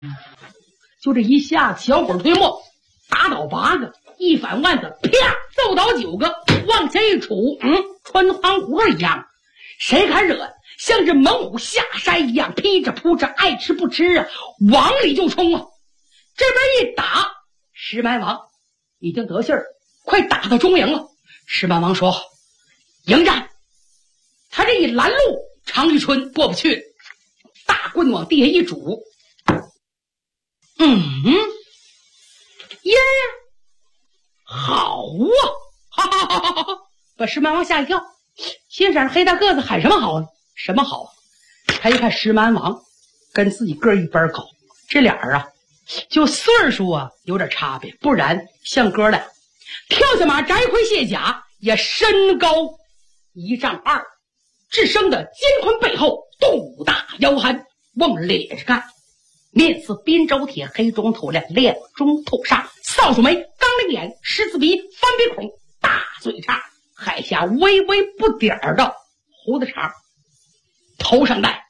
就这一下子，小鬼推磨，打倒8个，一反腕子，啪，揍倒9个，往前一杵，穿行葫芦一样。谁敢惹？像这猛虎下山一样，劈着扑着，爱吃不吃啊，往里就冲啊！这边一打，石蛮王已经得信儿，快打到中营了。石蛮王说：“迎战！”他这一拦路，常遇春过不去，大棍往地下一拄，耶，好啊！哈哈哈哈哈！把石蛮王吓一跳。心闪黑大个子喊什么好啊？什么好啊？他一看石蛮王跟自己个一般高，这俩人啊，就岁数啊有点差别，不然像哥俩。跳下马，摘盔卸甲，也身高1丈2，智生的肩宽背厚，肚大腰憨，往咧着干，面似滨州铁，黑中透亮，亮中透煞，扫帚眉，钢铃眼，狮子鼻，翻鼻孔，大嘴叉，海下微微不点儿的胡子茬，头上戴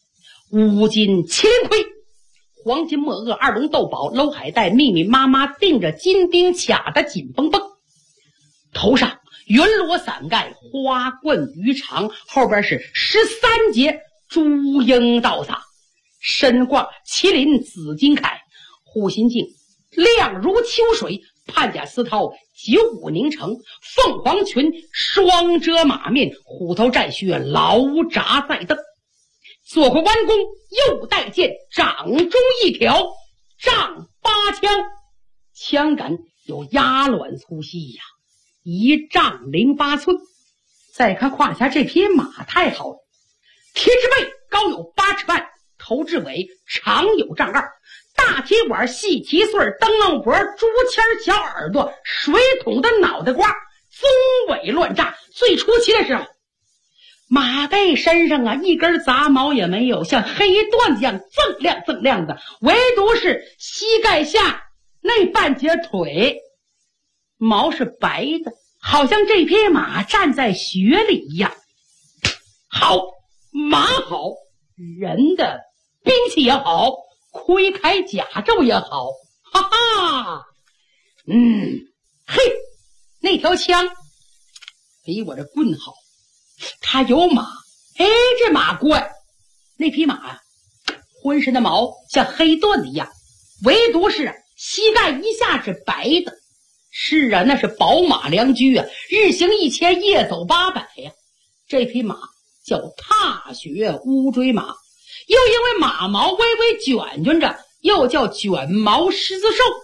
5金麒麟盔，黄金墨鳄，2龙斗宝，搂海带，密密麻麻钉着金钉卡的紧绷绷，头上云罗伞盖，花冠鱼肠，后边是13节朱缨倒洒，身挂麒麟紫金铠，护心镜亮如秋水，判甲丝绦95凝成，凤凰裙双遮马面，虎头战靴牢扎在蹬，左回弯弓，右带剑，掌中一条丈8枪，枪杆有鸭卵粗细呀，1丈08寸。再看胯下这匹马太好了，贴翅背高有8尺半，头至尾长有丈2，大铁管细蹄穗，灯笼脖，竹签小耳朵，水桶的脑袋瓜，鬃尾乱炸。最出奇的是马背身上啊一根杂毛也没有，像黑缎子一样锃亮锃亮的，唯独是膝盖下那半截腿毛是白的，好像这匹马站在雪里一样。好，马好，人的兵器也好，盔铠甲胄也好，哈哈，嘿，那条枪比我这棍好，他有马，哎，这马怪，那匹马啊，浑身的毛像黑缎子一样，唯独是膝盖一下是白的。是啊，那是宝马良驹啊，日行1000，夜走800呀。这匹马叫踏雪乌骓马，又因为马毛微微卷卷着，又叫卷毛狮子兽。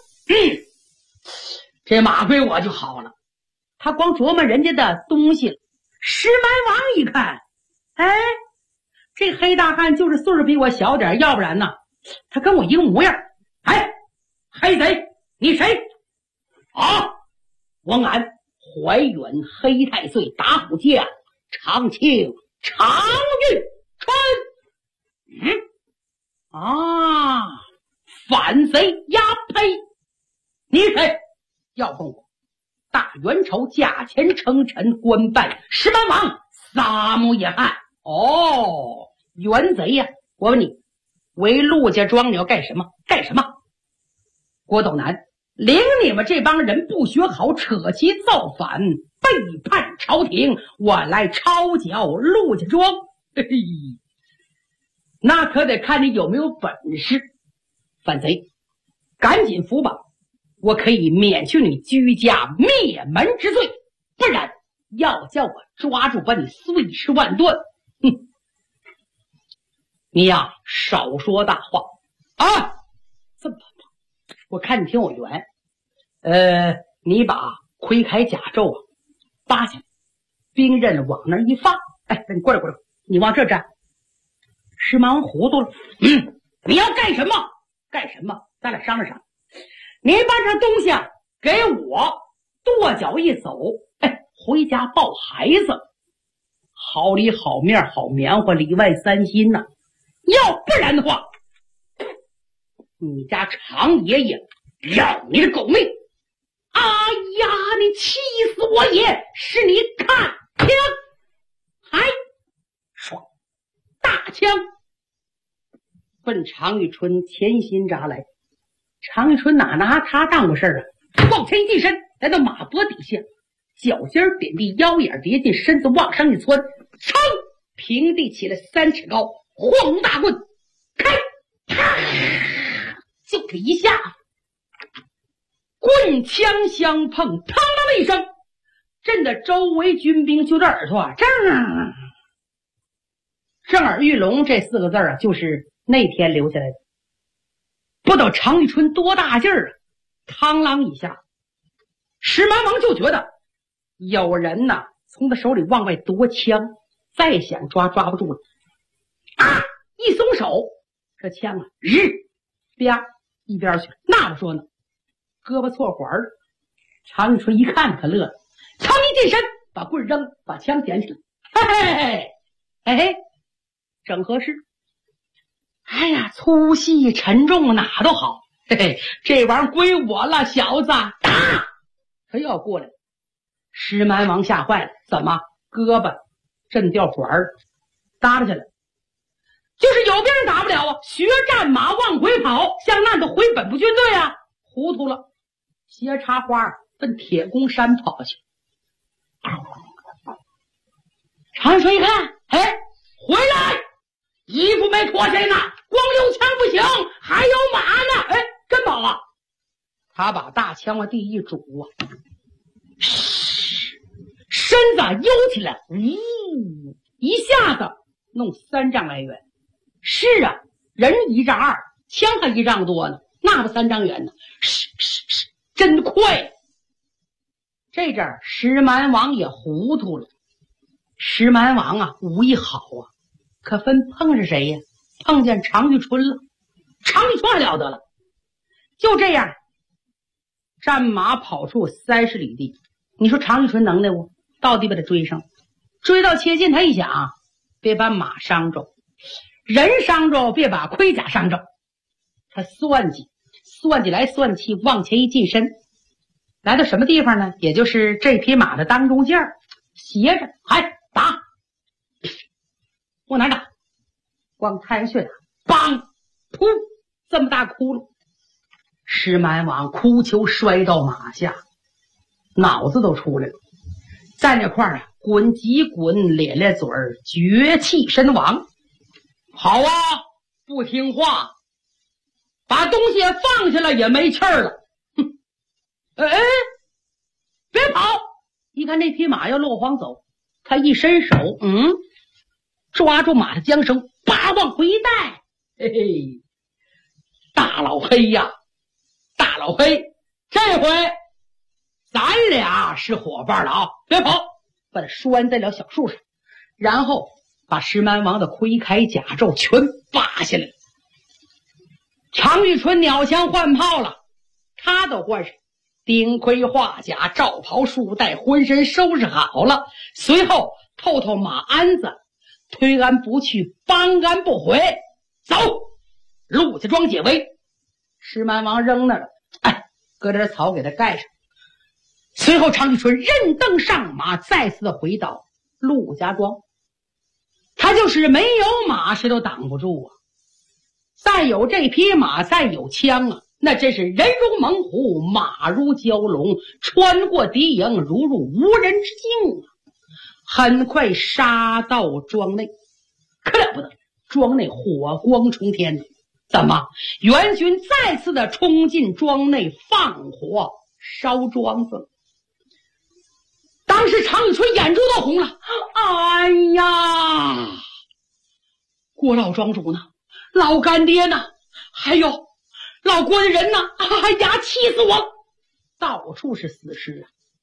这马归我就好了，他光琢磨人家的东西了。石蛮王一看，哎，这黑大汉就是岁数比我小点，要不然呢他跟我一个模样。哎，黑贼，你谁啊？我俺怀远黑太岁打虎将长庆常遇春。反贼呀呸！你谁？要问我大元朝驾前称臣，官拜石蛮王撒木野汉。哦，元贼呀！我问你，为陆家庄你要干什么？干什么？郭斗南领你们这帮人不学好，扯旗造反，背叛朝廷，我来抄剿陆家庄。嘿嘿，那可得看你有没有本事。反贼，赶紧服吧，我可以免去你居家灭门之罪，不然要叫我抓住把你碎尸万段。你呀少说大话啊！这么办吧，我看你挺有缘，你把盔铠甲胄啊扒下来，兵刃往那一放，哎，你过来，你往这站。石蛮王糊涂了，你要干什么？干什么？咱俩商量商量。你把这东西啊给我，跺脚一走，哎，回家抱孩子，好里好面好棉花，里外3心呐。要不然的话，你家常爷爷要你的狗命！哎呀，你气死我也！是你看枪，还爽，大枪奔常遇春前心扎来。常遇春哪拿他当回事啊？往前一近身，来到马脖底下，脚尖点地，腰眼叠进，身子往上一窜，噌，平地起来3尺高，晃龙大棍开，啪，就这一下，棍枪相碰，嘡啷的一声，震得周围军兵就这耳朵啊，震耳欲聋这4个字啊，就是那天留下来的。不知道常遇春多大劲儿啊，嘡啷一下，石蛮王就觉得有人呐从他手里往外夺枪，再想抓不住了啊！一松手，这枪啊啪一边去了。那不说呢，胳膊错环了。常遇春一看可乐了，噌一近身，把棍扔，把枪捡起来，嘿嘿嘿，整合适。哎呀，粗细沉重哪都好，嘿嘿，这玩意儿归我了，小子！打！他又要过来了。石蛮王吓坏了，怎么胳膊震掉环儿，耷拉下来？就是有别人打不了啊！学战马往回跑，向那的回本部军队啊，糊涂了，斜插花奔铁公山跑去。常遇春一看，哎，回来！衣服没脱下来呢，光溜枪不行，还有马呢！哎，真跑啊！他把大枪往地一拄啊，身子悠起来，一下子弄3丈来远。是啊，人1丈2，枪还1丈多呢，那不3丈远呢？真快！这阵儿石蛮王也糊涂了。石蛮王啊，武艺好啊，可分碰着谁呀？碰见常遇春了。常遇春还了得了，就这样战马跑出30里地。你说常遇春能耐不？到底把他追上，追到切近，他一想，别把马伤着，人伤着，别把盔甲伤着。他算计来算去，往前一近身，来到什么地方呢？也就是这匹马的当中间斜着，还打，往哪打？往太阳穴打，梆，噗，这么大窟窿。石蛮王哭求摔到马下，脑子都出来了，在那块儿滚几滚，咧咧嘴儿，绝气身亡。好啊，不听话，把东西放下了也没气儿了。哼，哎，别跑！一看那匹马要落荒走，他一伸手，抓住马的缰绳，叭往回一带。嘿嘿，大老黑呀，大老黑，这回咱俩是伙伴了啊！别跑，把他拴在了小树上，然后把石蛮王的盔铠甲胄全扒下来了。常遇春鸟枪换炮了，他都换上顶盔画甲，罩袍束带，浑身收拾好了，随后透马鞍子，推鞍不去，帮鞍不回，走，陆家庄解围。石蛮王扔那了，搁点草给他盖上。随后常遇春任登上马，再次的回到陆家庄。他就是没有马，谁都挡不住啊！再有这匹马，再有枪啊，那真是人如猛虎，马如蛟龙，穿过敌营，如入无人之境啊！很快杀到庄内，可了不得，庄内火光冲天呢。怎么援军再次的冲进庄内，放火烧庄子？当时常遇春眼珠都红了，哎呀，郭老庄主呢？老干爹呢？还有老郭的人呢？哎呀，气死我了！到处是死尸啊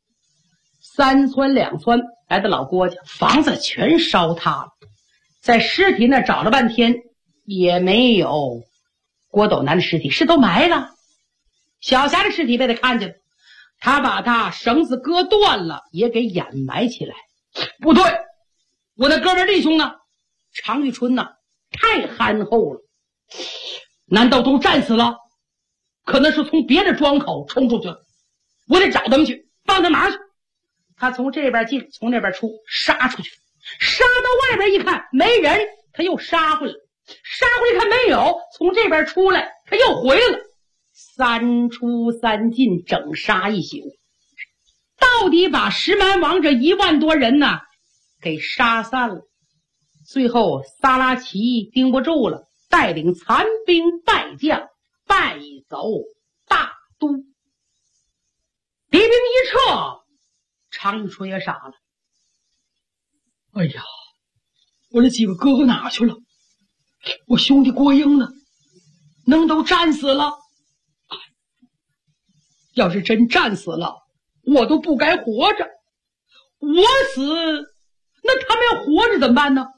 ，3村2村来到老郭家，房子全烧塌了。在尸体那找了半天，也没有郭斗南的尸体，是都埋了。小霞的尸体被他看见了，他把他绳子割断了，也给掩埋起来。不对，我的哥们弟兄呢？常遇春呢？太憨厚了，难道都战死了？可能是从别的庄口冲出去了，我得找他们去，帮他忙去。他从这边进，从那边出，杀出去，杀到外边一看没人，他又杀回来， 杀回去看没有，从这边出来，他又回来了，三出三进，整杀一宿，到底把石蛮王这1万多人呢给杀散了。最后萨拉齐盯不住了，带领残兵败将败走大都。敌兵一撤，常遇春也傻了。哎呀，我这几个哥哥哪去了？我兄弟郭英呢？能都战死了？要是真战死了，我都不该活着。我死，那他们要活着怎么办呢？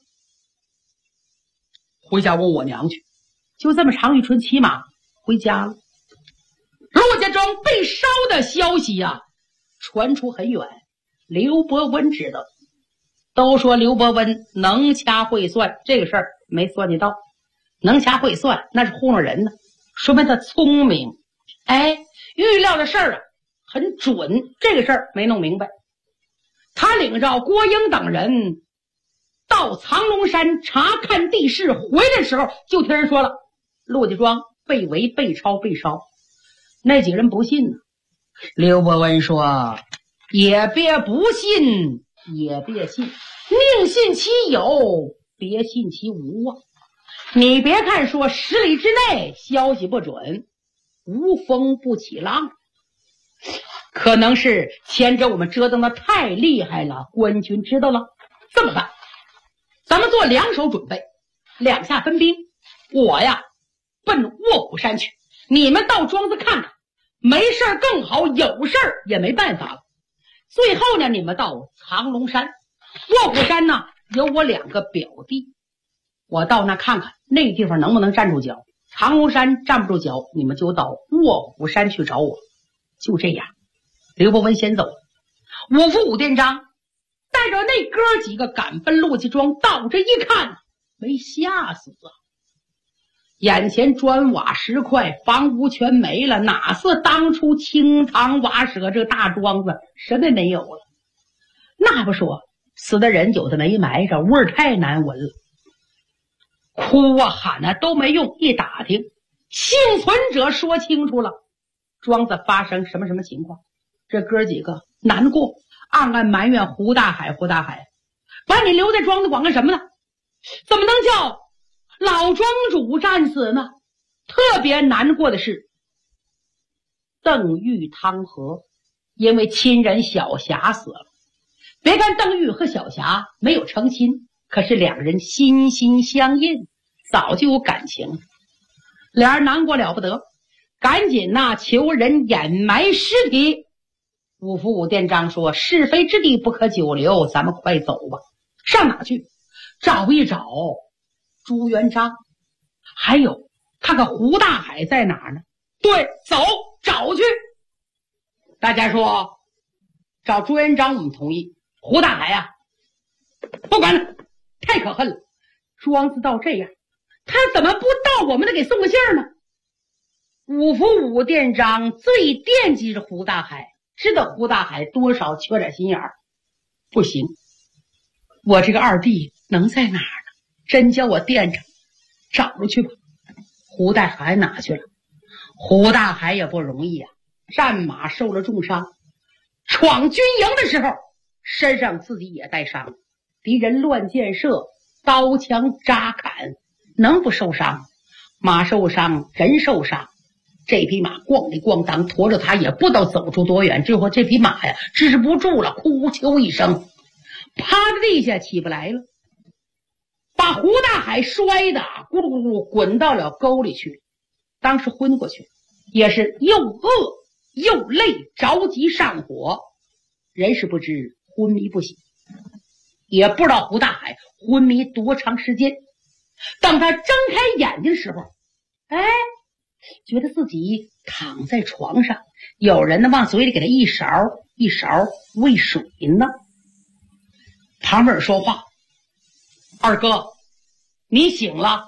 回家问我娘去。就这么，常遇春骑马回家了。陆家庄被烧的消息呀，传出很远。刘伯温知道，都说刘伯温能掐会算，这个事儿没算计到。能掐会算，那是糊弄人呢，说明他聪明。预料的事儿啊很准，这个事儿没弄明白。他领着郭英等人到藏龙山查看地势，回来的时候就听人说了，陆家庄被围、被抄、被烧。那几个人不信呢。刘伯温说，也别不信，也别信，宁信其有，别信其无啊。你别看说10里之内消息不准，无风不起浪，可能是前者我们折腾的太厉害了，官军知道了。这么办，咱们做2手准备，2下分兵。我呀奔卧虎山去，你们到庄子看看，没事儿更好，有事儿也没办法了。最后呢，你们到藏龙山。卧虎山呢有我2个表弟，我到那看看那地方能不能站住脚。藏龙山站不住脚，你们就到卧虎山去找我。就这样，刘伯温先走了。五副武殿章带着那哥几个赶奔陆家庄，到这一看，没吓死啊！眼前砖瓦石块，房屋全没了，哪似当初清堂瓦舍这大庄子，什么也没有了。那不说，死的人有的没埋着，味儿太难闻了。哭啊喊啊都没用，一打听，幸存者说清楚了，庄子发生什么情况。这哥几个难过，暗暗埋怨胡大海，把你留在庄子管干什么呢？怎么能叫老庄主战死呢？特别难过的是邓玉、汤和因为亲人小霞死了。别看邓玉和小霞没有成亲，可是2人心心相印，早就有感情。俩人难过了不得，赶紧求人掩埋尸体。五府武殿章说，是非之地不可久留，咱们快走吧。上哪去？找一找朱元璋，还有看看胡大海在哪儿呢？对，走，找去。大家说找朱元璋我们同意，胡大海呀不管了，太可恨了。庄子到这样，他怎么不到我们的给送个信儿呢？五府武殿章最惦记着胡大海，知道胡大海多少缺点心眼儿。不行，我这个二弟能在哪儿呢？真叫我惦着，找着去吧。胡大海哪去了？胡大海也不容易啊，战马受了重伤，闯军营的时候身上自己也带伤，敌人乱箭射，刀枪扎砍，能不受伤？马受伤，人受伤，这匹马咣里咣当驮着他也不知道走出多远，最后这匹马呀支不住了，哭求一声，趴在地下起不来了，把胡大海摔得咕噜咕噜滚到了沟里去。当时昏过去，也是又饿又累，着急上火，人是不知，昏迷不醒，也不知道胡大海昏迷多长时间。当他睁开眼睛的时候，觉得自己躺在床上，有人呢往嘴里给他一勺一勺喂水呢。旁边说话，二哥你醒了。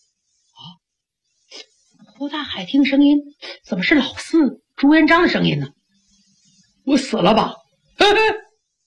胡大海听声音，怎么是老四朱元璋的声音呢？我死了吧？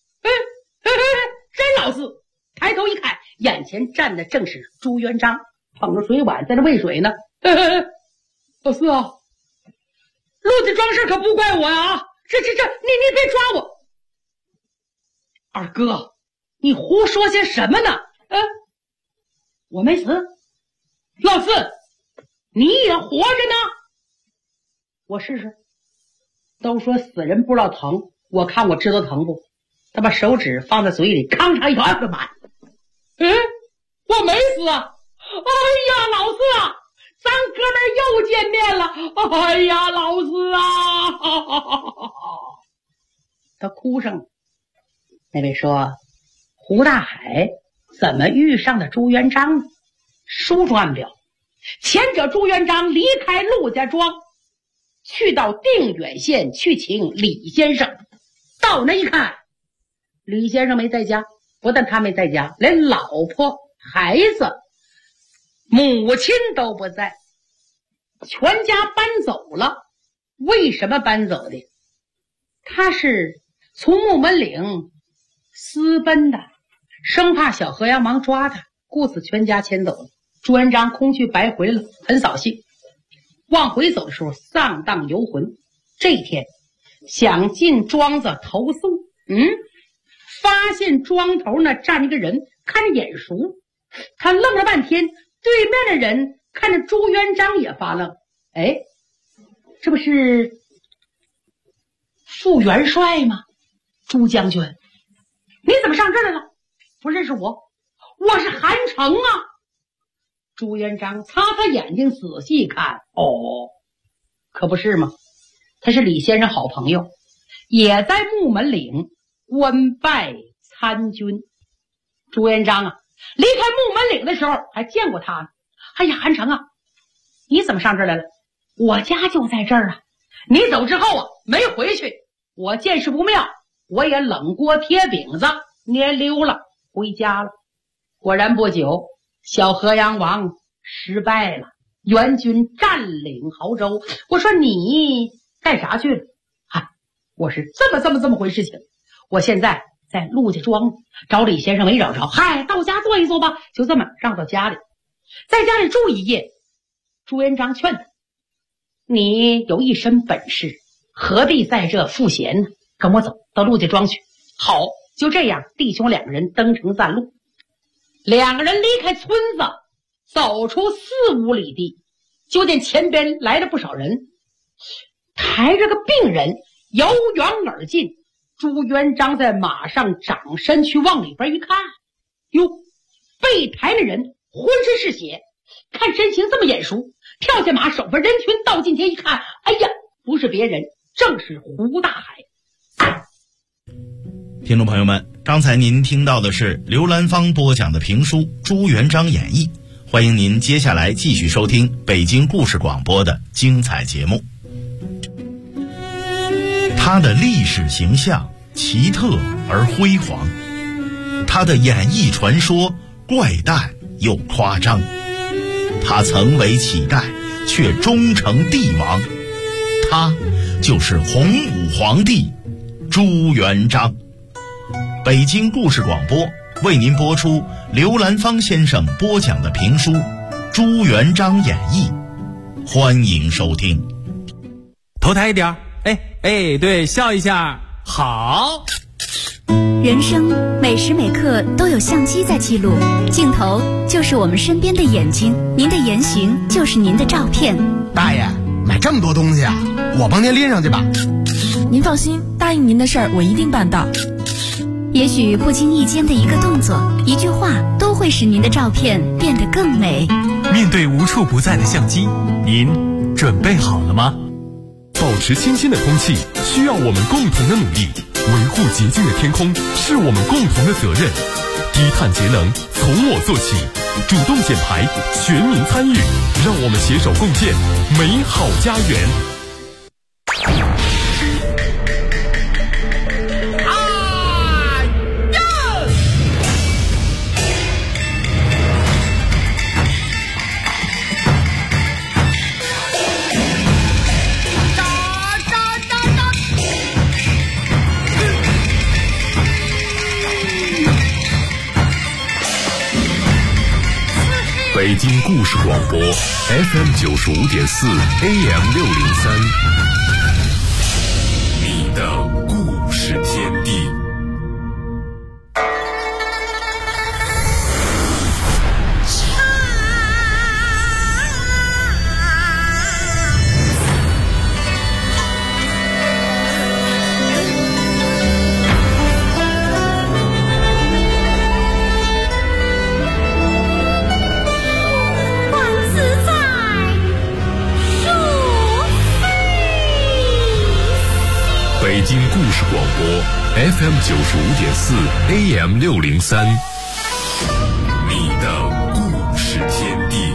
真老四！抬头一看，眼前站的正是朱元璋。 捧着水碗在那喂水呢。老四啊，陆家庄事可不怪我呀！这，你别抓我！二哥，你胡说些什么呢？我没死。老四，你也活着呢。我试试。都说死人不知道疼，我看我知道疼不？他把手指放在嘴里，吭嚓一口就满。我没死啊！哎呀，老四啊，咱哥们又见面了！哎呀，老四啊！他哭上了。那位说，胡大海怎么遇上的朱元璋呢？书中暗表，前者朱元璋离开陆家庄，去到定远县去请李先生。到那一看，李先生没在家，不但他没在家，连老婆孩子母亲都不在，全家搬走了。为什么搬走的？他是从木门岭私奔的，生怕小河阳王抓他，故此全家迁走了。朱元璋空去白回了，很扫兴。往回走的时候丧荡游魂，这一天想进庄子投宿，发现庄头那站一个人，看着眼熟。他愣了半天，对面的人看着朱元璋也发愣。这不是副元帅吗？朱将军，你怎么上这儿来了？不认识我？我是韩城啊。朱元璋擦擦眼睛，仔细一看，可不是吗？他是李先生好朋友，也在木门岭官拜参军。朱元璋啊，离开木门岭的时候还见过他呢。哎呀，韩城啊，你怎么上这儿来了？我家就在这儿啊。你走之后啊，没回去，我见势不妙，我也冷锅贴饼子捏溜了，回家了。果然不久，小河阳王失败了，元军占领亳州。我说你干啥去了？我是这么回事情。我现在在陆家庄找李先生没找着，到家坐一坐吧。就这么让到家里，在家里住一夜。朱元璋劝他，你有一身本事，何必在这赋闲呢？跟我走到陆家庄去。好，就这样，弟兄两个人登城散路。两个人离开村子，走出4-5里地，就见前边来了不少人，抬着个病人由远而近。朱元璋在马上掌身去往里边一看，哟，被抬的人浑身是血，看身形这么眼熟，跳下马，手分人群到近前一看，哎呀，不是别人，正是胡大海。 听众朋友们，刚才您听到的是刘兰芳播讲的评书《朱元璋演义》，欢迎您接下来继续收听北京故事广播的精彩节目。他的历史形象奇特而辉煌，他的演艺传说怪诞又夸张，他曾为乞丐却终成帝王，他就是洪武皇帝朱元璋。北京故事广播为您播出刘兰芳先生播讲的评书《朱元璋演义》，欢迎收听。 头抬一点，对，笑一下，好。 人生每时每刻都有相机在记录，镜头就是我们身边的眼睛，您的言行就是您的照片。 大爷，买这么多东西啊，我帮您拎上去吧。 您放心，答应您的事儿我一定办到。 也许不经意间的一个动作、一句话，都会使您的照片变得更美。 面对无处不在的相机，您准备好了吗？ 保持清新的空气需要我们共同的努力，维护洁净的天空是我们共同的责任。低碳节能从我做起，主动减排，全民参与，让我们携手共建美好家园。北北京故事广播 FM 95.4 AM603，你的故事天地。北京故事广播 FM 95.4 AM603，你的故事天地。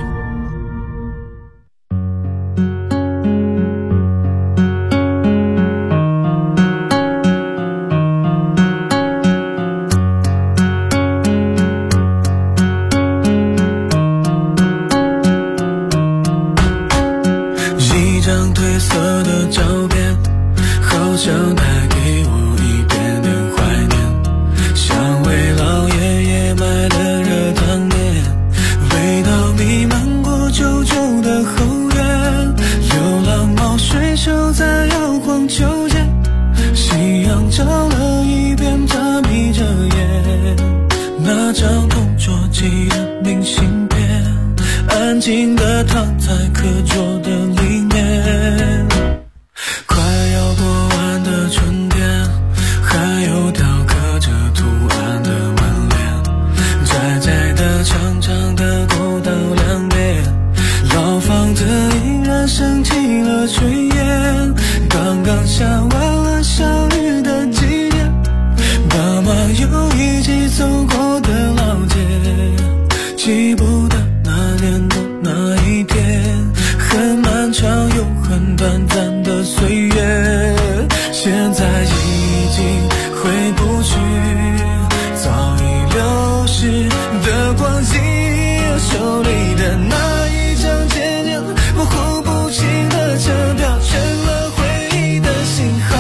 一张褪色的照片，好像带给我一点点怀念，像为老爷爷买的热汤面，味道弥漫过旧旧的后院，流浪猫睡熟在摇晃秋千，夕阳照了一遍，它眯着眼，那张同桌寄的明信片，安静地躺在课桌的里面。快要过完的春天，还有条刻着图案的门帘，窄窄的长长的过道两边，老房子依然升起了炊烟，刚刚下完了小雨的季节，爸妈又一起走过的老街，记不得那年的那一天，很漫长又很短暂的岁月，现在已经回不去早已流逝的光景，手里的那一张渐渐模糊不清的车票，成了回忆的信号。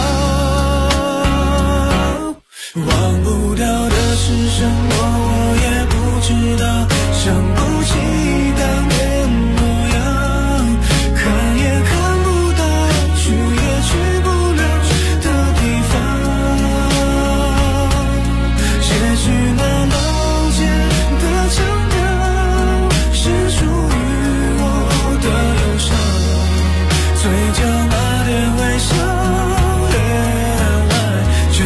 忘不掉的是什么我也不知道，想不起当年模样，看也看不到，去也去不了的地方。也许那老街的腔调是属于我的忧伤，嘴角那点微笑越来越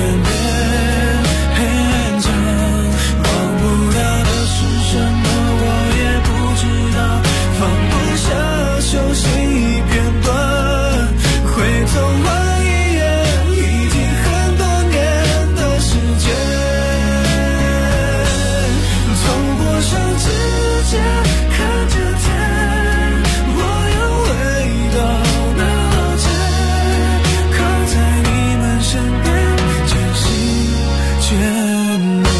勉强。忘不掉的是什么我也不知道，放不下熟悉片段，回头望一眼已经很多年的时间，走过上指尖看着天，我又回到那老街，靠在你们身边渐行渐远。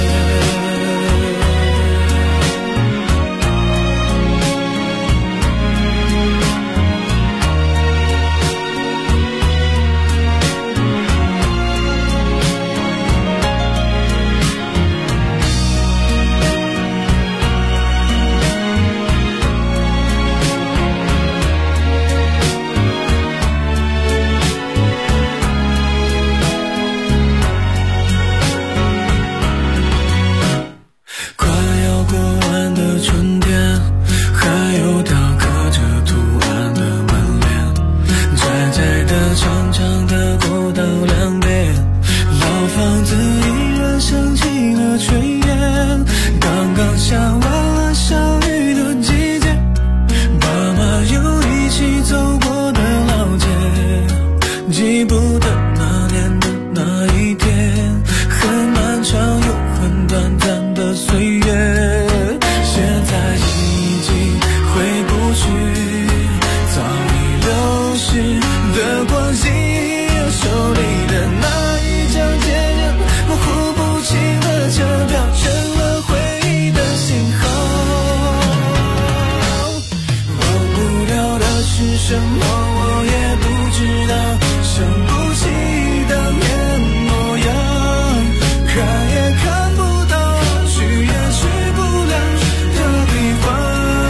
快要过完的春天，还有条刻着图案的门帘，窄窄的长长的过道两边，老房子依然升起了炊烟，刚刚下完了小雨的季节，爸妈又一起走过的老街，记不得那年的那一天，很漫长又很短暂的岁月，现在已经回不去早已流逝的光景，手里的那一张渐渐模糊不清的车票，成了回忆的信号。忘不了的是什么我也不知道，想不起当年模样，看也看不到，去也去不了的地方。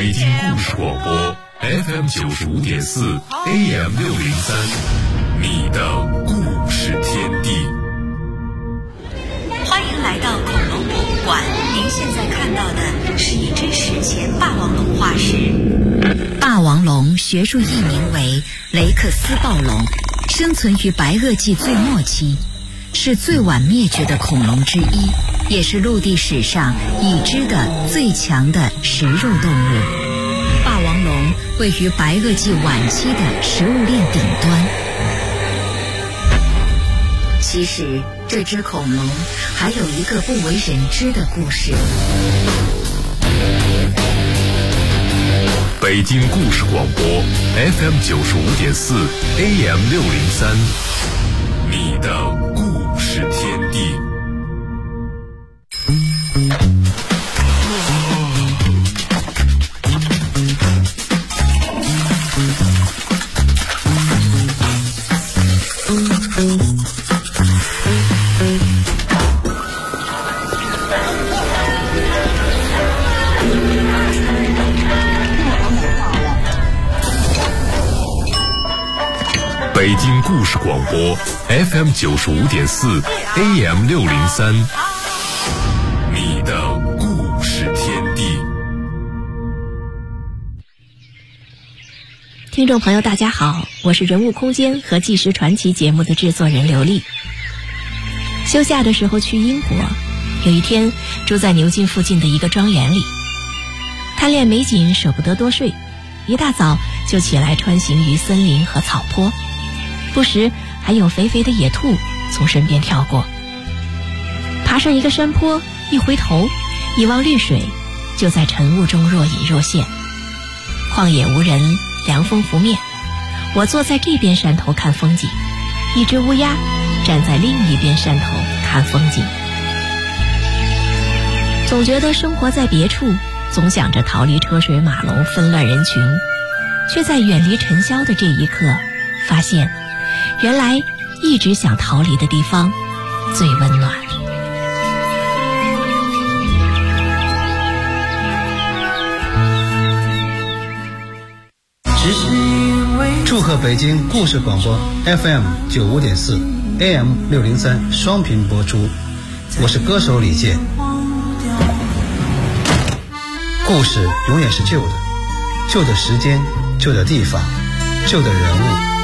北京故事广播 FM95.4 AM603，你的故事天地。 欢迎来到恐龙博物馆，您现在看到的是一只史前霸王龙化石。霸王龙学术译名为雷克斯暴龙，生存于白垩纪最末期，是最晚灭绝的恐龙之一，也是陆地史上已知的最强的食肉动物。霸王龙位于白垩纪晚期的食物链顶端。其实这只恐龙还有一个不为人知的故事。 北京故事广播 FM95.4 AM603，你的故事天地。北京故事广播 FM95.4 AM603，你的故事天地。 听众朋友大家好，我是人物空间和纪实传奇节目的制作人刘丽。休假的时候去英国，有一天住在牛津附近的一个庄园里，贪恋美景舍不得多睡，一大早就起来穿行于森林和草坡，不时还有肥肥的野兔从身边跳过。爬上一个山坡，一回头一望绿水，就在晨雾中若隐若现。旷野无人，凉风拂面，我坐在这边山头看风景，一只乌鸦站在另一边山头看风景。总觉得生活在别处，总想着逃离车水马龙纷乱人群，却在远离尘嚣的这一刻发现，原来一直想逃离的地方最温暖。 祝贺北京故事广播 FM95.4 AM603 双频播出，我是歌手李健。故事永远是旧的，旧的时间，旧的地方，旧的人物，